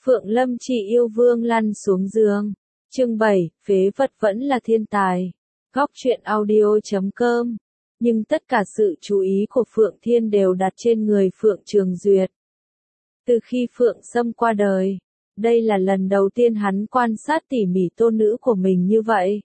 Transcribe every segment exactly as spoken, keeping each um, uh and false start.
Phượng Lâm chỉ yêu vương lăn xuống giường. Chương bảy, phế vật vẫn là thiên tài. Góc truyện audio chấm com. Nhưng tất cả sự chú ý của Phượng Thiên đều đặt trên người Phượng Trường Duyệt. Từ khi Phượng Sâm qua đời, đây là lần đầu tiên hắn quan sát tỉ mỉ tôn nữ của mình như vậy.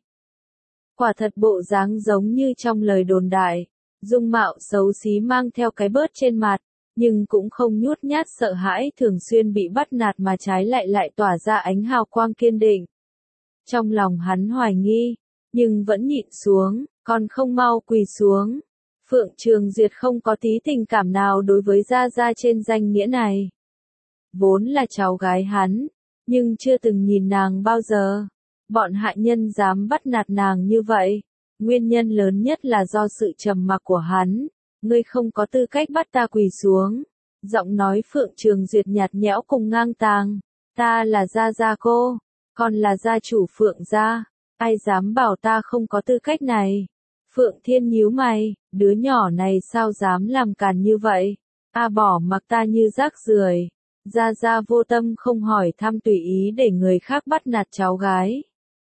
Quả thật bộ dáng giống như trong lời đồn đại, dung mạo xấu xí mang theo cái bớt trên mặt, nhưng cũng không nhút nhát sợ hãi thường xuyên bị bắt nạt mà trái lại lại tỏa ra ánh hào quang kiên định. Trong lòng hắn hoài nghi, nhưng vẫn nhịn xuống, còn không mau quỳ xuống. Phượng Trường Duyệt không có tí tình cảm nào đối với Gia Gia trên danh nghĩa này. Vốn là cháu gái hắn, nhưng chưa từng nhìn nàng bao giờ. Bọn hạ nhân dám bắt nạt nàng như vậy. Nguyên nhân lớn nhất là do sự trầm mặc của hắn. Ngươi không có tư cách bắt ta quỳ xuống. Giọng nói Phượng Trường Duyệt nhạt nhẽo cùng ngang tàng. Ta là Gia Gia cô, còn là gia chủ Phượng gia. Ai dám bảo ta không có tư cách này? Phượng Thiên nhíu mày, đứa nhỏ này sao dám làm càn như vậy? A bỏ mặc ta như rác rưởi. Gia Gia vô tâm không hỏi thăm tùy ý để người khác bắt nạt cháu gái.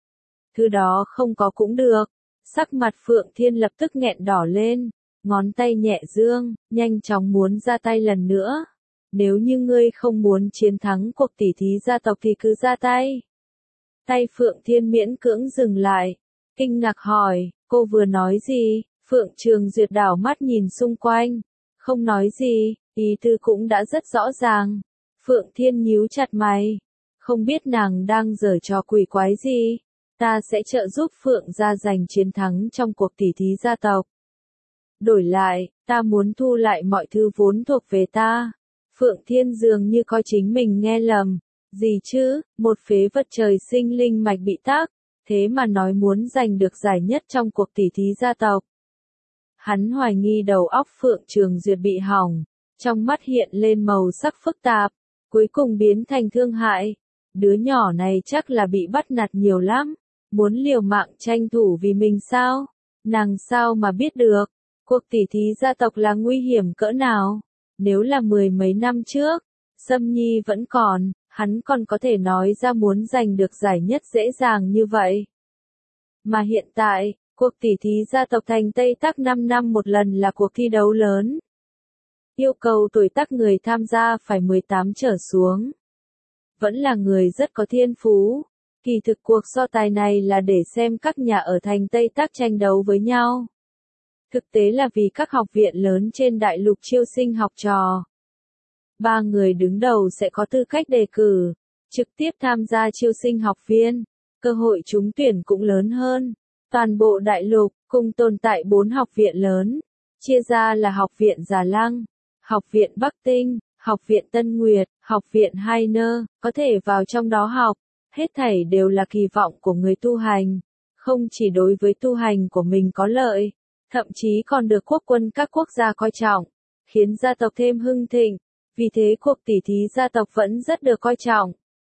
Thứ đó không có cũng được. Sắc mặt Phượng Thiên lập tức nghẹn đỏ lên, ngón tay nhẹ dương, nhanh chóng muốn ra tay lần nữa. Nếu như ngươi không muốn chiến thắng cuộc tỉ thí gia tộc thì cứ ra tay. Tay Phượng Thiên miễn cưỡng dừng lại, kinh ngạc hỏi, cô vừa nói gì? Phượng Trường Duyệt đảo mắt nhìn xung quanh, không nói gì, ý tư cũng đã rất rõ ràng. Phượng Thiên nhíu chặt mày, không biết nàng đang giở trò quỷ quái gì. Ta sẽ trợ giúp Phượng gia giành chiến thắng trong cuộc tỉ thí gia tộc. Đổi lại, ta muốn thu lại mọi thứ vốn thuộc về ta. Phượng Thiên dường như coi chính mình nghe lầm. Gì chứ, một phế vật trời sinh linh mạch bị tắc, thế mà nói muốn giành được giải nhất trong cuộc tỉ thí gia tộc. Hắn hoài nghi đầu óc Phượng Trường Duyệt bị hỏng, trong mắt hiện lên màu sắc phức tạp, cuối cùng biến thành thương hại. Đứa nhỏ này chắc là bị bắt nạt nhiều lắm, muốn liều mạng tranh thủ vì mình sao? Nàng sao mà biết được, cuộc tỉ thí gia tộc là nguy hiểm cỡ nào? Nếu là mười mấy năm trước, Sâm Nhi vẫn còn, hắn còn có thể nói ra muốn giành được giải nhất dễ dàng như vậy. Mà hiện tại, cuộc tỉ thí gia tộc thành Tây Tắc năm năm một lần là cuộc thi đấu lớn. Yêu cầu tuổi tác người tham gia phải mười tám trở xuống. Vẫn là người rất có thiên phú. Kỳ thực cuộc so tài này là để xem các nhà ở thành Tây Tắc tranh đấu với nhau. Thực tế là vì các học viện lớn trên đại lục chiêu sinh học trò. Ba người đứng đầu sẽ có tư cách đề cử, trực tiếp tham gia chiêu sinh học viên, cơ hội trúng tuyển cũng lớn hơn. Toàn bộ đại lục, cùng tồn tại bốn học viện lớn, chia ra là học viện Già Lăng, học viện Bắc Tinh, học viện Tân Nguyệt, học viện Hai Nơ, có thể vào trong đó học, hết thảy đều là kỳ vọng của người tu hành, không chỉ đối với tu hành của mình có lợi, thậm chí còn được quốc quân các quốc gia coi trọng, khiến gia tộc thêm hưng thịnh. Vì thế cuộc tỉ thí gia tộc vẫn rất được coi trọng.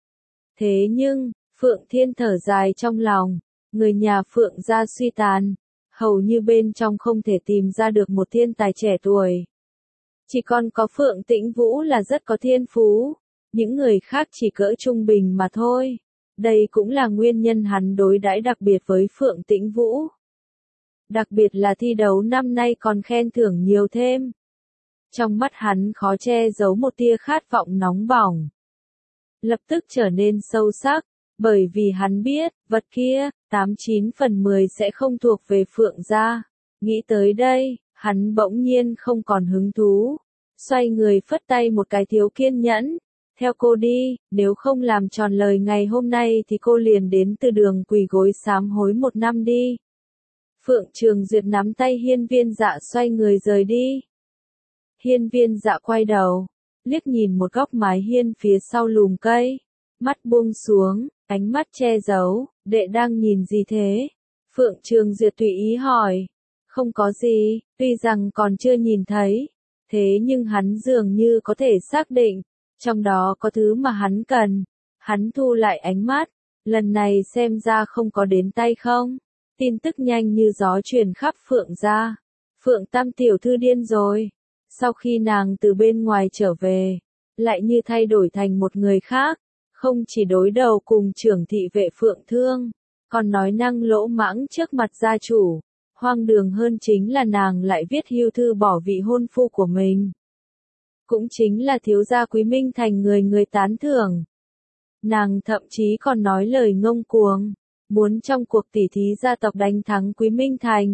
Thế nhưng, Phượng Thiên thở dài trong lòng, người nhà Phượng gia suy tàn, hầu như bên trong không thể tìm ra được một thiên tài trẻ tuổi. Chỉ còn có Phượng Tĩnh Vũ là rất có thiên phú, những người khác chỉ cỡ trung bình mà thôi. Đây cũng là nguyên nhân hắn đối đãi đặc biệt với Phượng Tĩnh Vũ. Đặc biệt là thi đấu năm nay còn khen thưởng nhiều thêm. Trong mắt hắn khó che giấu một tia khát vọng nóng bỏng. Lập tức trở nên sâu sắc, bởi vì hắn biết, vật kia, tám chín phần mười sẽ không thuộc về Phượng gia. Nghĩ tới đây, hắn bỗng nhiên không còn hứng thú. Xoay người phất tay một cái thiếu kiên nhẫn. Theo cô đi, nếu không làm tròn lời ngày hôm nay thì cô liền đến từ đường quỳ gối sám hối một năm đi. Phượng Trường Duyệt nắm tay Hiên Viên Dạ xoay người rời đi. Hiên Viên Dạ quay đầu, liếc nhìn một góc mái hiên phía sau lùm cây, mắt buông xuống, ánh mắt che giấu, đệ đang nhìn gì thế? Phượng Trường Duyệt tùy ý hỏi, không có gì, tuy rằng còn chưa nhìn thấy, thế nhưng hắn dường như có thể xác định, trong đó có thứ mà hắn cần. Hắn thu lại ánh mắt, lần này xem ra không có đến tay không? Tin tức nhanh như gió truyền khắp Phượng gia. Phượng Tam tiểu thư điên rồi. Sau khi nàng từ bên ngoài trở về, lại như thay đổi thành một người khác, Không chỉ đối đầu cùng trưởng thị vệ Phượng Thương, còn nói năng lỗ mãng trước mặt gia chủ. Hoang đường hơn chính là nàng lại viết hưu thư bỏ vị hôn phu của mình. Cũng chính là thiếu gia Quý Minh Thành người người tán thưởng. Nàng thậm chí còn nói lời ngông cuồng, muốn trong cuộc tỉ thí gia tộc đánh thắng Quý Minh Thành.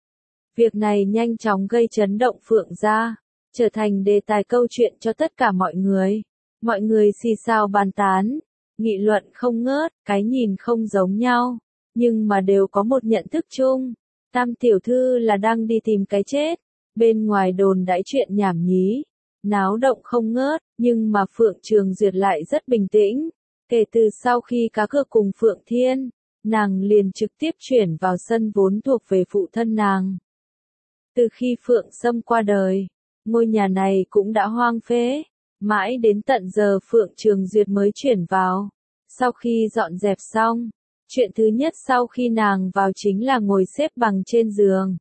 Việc này nhanh chóng gây chấn động Phượng gia, trở thành đề tài câu chuyện cho tất cả mọi người. Mọi người xì xào bàn tán, nghị luận không ngớt, cái nhìn không giống nhau, nhưng mà đều có một nhận thức chung. Tam tiểu thư là đang đi tìm cái chết, bên ngoài đồn đãi chuyện nhảm nhí, náo động không ngớt, nhưng mà Phượng Trường Duyệt lại rất bình tĩnh. Kể từ sau khi cá cược cùng Phượng Thiên, nàng liền trực tiếp chuyển vào sân vốn thuộc về phụ thân nàng. Từ khi Phượng Sâm qua đời, ngôi nhà này cũng đã hoang phế, mãi đến tận giờ Phượng Trường Duyệt mới chuyển vào. Sau khi dọn dẹp xong, chuyện thứ nhất sau khi nàng vào chính là ngồi xếp bằng trên giường.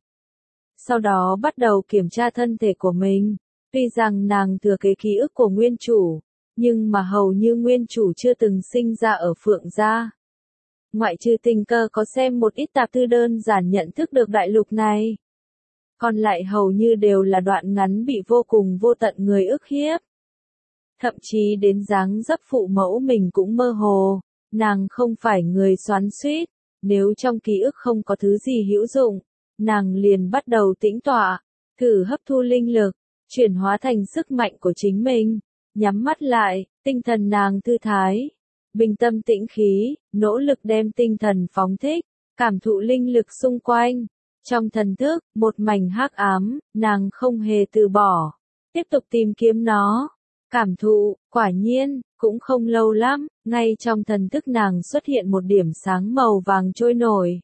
Sau đó bắt đầu kiểm tra thân thể của mình. Tuy rằng nàng thừa kế ký ức của nguyên chủ, nhưng mà hầu như nguyên chủ chưa từng sinh ra ở Phượng gia. Ngoại trừ tình cờ có xem một ít tạp thư đơn giản nhận thức được đại lục này. Còn lại hầu như đều là đoạn ngắn bị vô cùng vô tận người ức hiếp. Thậm chí đến dáng dấp phụ mẫu mình cũng mơ hồ, nàng không phải người xoắn xuýt, nếu trong ký ức không có thứ gì hữu dụng, nàng liền bắt đầu tĩnh tọa, thử hấp thu linh lực, chuyển hóa thành sức mạnh của chính mình, nhắm mắt lại, tinh thần nàng thư thái, bình tâm tĩnh khí, nỗ lực đem tinh thần phóng thích, cảm thụ linh lực xung quanh. Trong thần thức, một mảnh hắc ám, nàng không hề từ bỏ, tiếp tục tìm kiếm nó, cảm thụ, quả nhiên, cũng không lâu lắm, ngay trong thần thức nàng xuất hiện một điểm sáng màu vàng trôi nổi.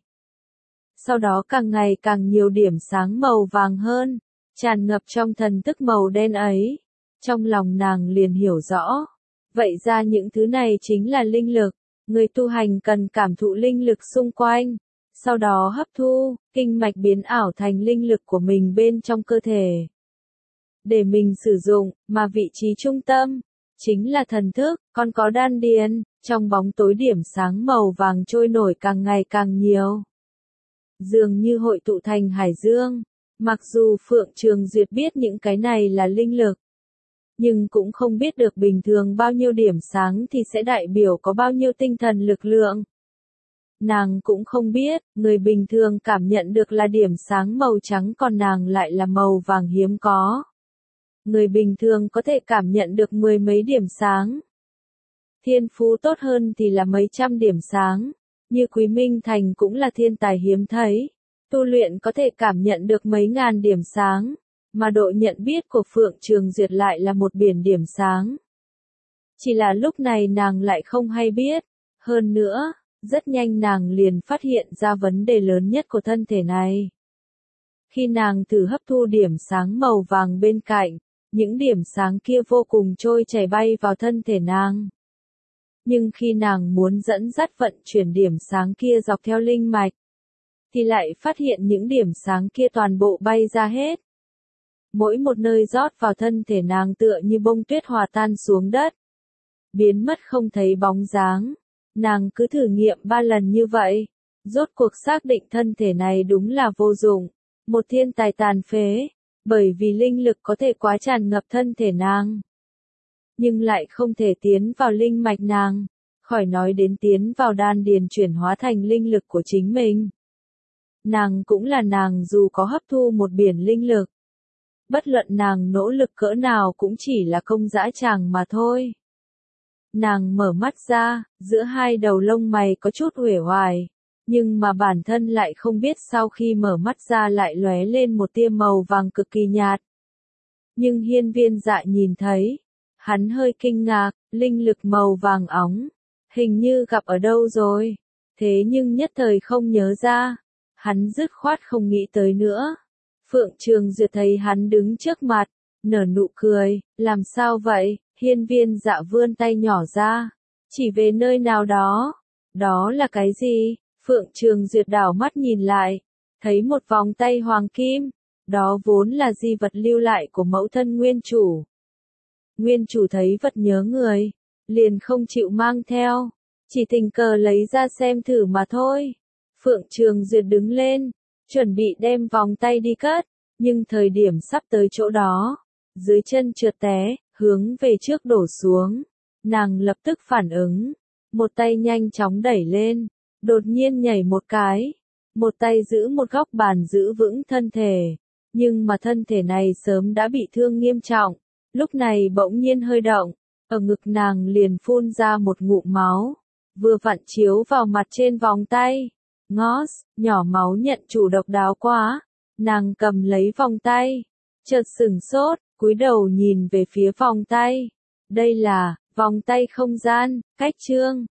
Sau đó càng ngày càng nhiều điểm sáng màu vàng hơn, tràn ngập trong thần thức màu đen ấy. Trong lòng nàng liền hiểu rõ, vậy ra những thứ này chính là linh lực, người tu hành cần cảm thụ linh lực xung quanh. Sau đó hấp thu, kinh mạch biến ảo thành linh lực của mình bên trong cơ thể. Để mình sử dụng, mà vị trí trung tâm, chính là thần thức, còn có đan điền, trong bóng tối điểm sáng màu vàng trôi nổi càng ngày càng nhiều. Dường như hội tụ thành hải dương, mặc dù Phượng Trường Duyệt biết những cái này là linh lực, nhưng cũng không biết được bình thường bao nhiêu điểm sáng thì sẽ đại biểu có bao nhiêu tinh thần lực lượng. Nàng cũng không biết, người bình thường cảm nhận được là điểm sáng màu trắng còn nàng lại là màu vàng hiếm có. Người bình thường có thể cảm nhận được mười mấy điểm sáng. Thiên phú tốt hơn thì là mấy trăm điểm sáng, như Quý Minh Thành cũng là thiên tài hiếm thấy. Tu luyện có thể cảm nhận được mấy ngàn điểm sáng, mà độ nhận biết của Phượng Trường Duyệt lại là một biển điểm sáng. Chỉ là lúc này nàng lại không hay biết, hơn nữa, rất nhanh nàng liền phát hiện ra vấn đề lớn nhất của thân thể này. Khi nàng thử hấp thu điểm sáng màu vàng bên cạnh, những điểm sáng kia vô cùng trôi chảy bay vào thân thể nàng. Nhưng khi nàng muốn dẫn dắt vận chuyển điểm sáng kia dọc theo linh mạch, thì lại phát hiện những điểm sáng kia toàn bộ bay ra hết. Mỗi một nơi rót vào thân thể nàng tựa như bông tuyết hòa tan xuống đất, biến mất không thấy bóng dáng. Nàng cứ thử nghiệm ba lần như vậy, rốt cuộc xác định thân thể này đúng là vô dụng, một thiên tài tàn phế, bởi vì linh lực có thể quá tràn ngập thân thể nàng, nhưng lại không thể tiến vào linh mạch nàng, khỏi nói đến tiến vào đan điền chuyển hóa thành linh lực của chính mình. Nàng cũng là nàng dù có hấp thu một biển linh lực, bất luận nàng nỗ lực cỡ nào cũng chỉ là công dã tràng mà thôi. Nàng mở mắt ra, giữa hai đầu lông mày có chút uể oải, nhưng mà bản thân lại không biết sau khi mở mắt ra lại lóe lên một tia màu vàng cực kỳ nhạt. Nhưng Hiên Viên Dạ nhìn thấy, hắn hơi kinh ngạc, linh lực màu vàng óng, hình như gặp ở đâu rồi, thế nhưng nhất thời không nhớ ra, hắn dứt khoát không nghĩ tới nữa. Phượng Trường Duyệt thấy hắn đứng trước mặt, nở nụ cười, làm sao vậy? Hiên Viên Dạ vươn tay nhỏ ra, chỉ về nơi nào đó. Đó là cái gì? Phượng Trường Duyệt đảo mắt nhìn lại, thấy một vòng tay hoàng kim, đó vốn là di vật lưu lại của mẫu thân nguyên chủ. Nguyên chủ thấy vật nhớ người, liền không chịu mang theo, chỉ tình cờ lấy ra xem thử mà thôi. Phượng Trường Duyệt đứng lên, chuẩn bị đem vòng tay đi cất, nhưng thời điểm sắp tới chỗ đó, dưới chân trượt té, hướng về trước đổ xuống. Nàng lập tức phản ứng, một tay nhanh chóng đẩy lên, đột nhiên nhảy một cái, một tay giữ một góc bàn giữ vững thân thể, nhưng mà thân thể này sớm đã bị thương nghiêm trọng, lúc này bỗng nhiên hơi động, ở ngực nàng liền phun ra một ngụm máu, vừa vặn chiếu vào mặt trên vòng tay. Ngót, nhỏ máu nhận chủ độc đáo quá, nàng cầm lấy vòng tay, chợt sửng sốt, cúi đầu nhìn về phía vòng tay. Đây là vòng tay không gian, cách trương.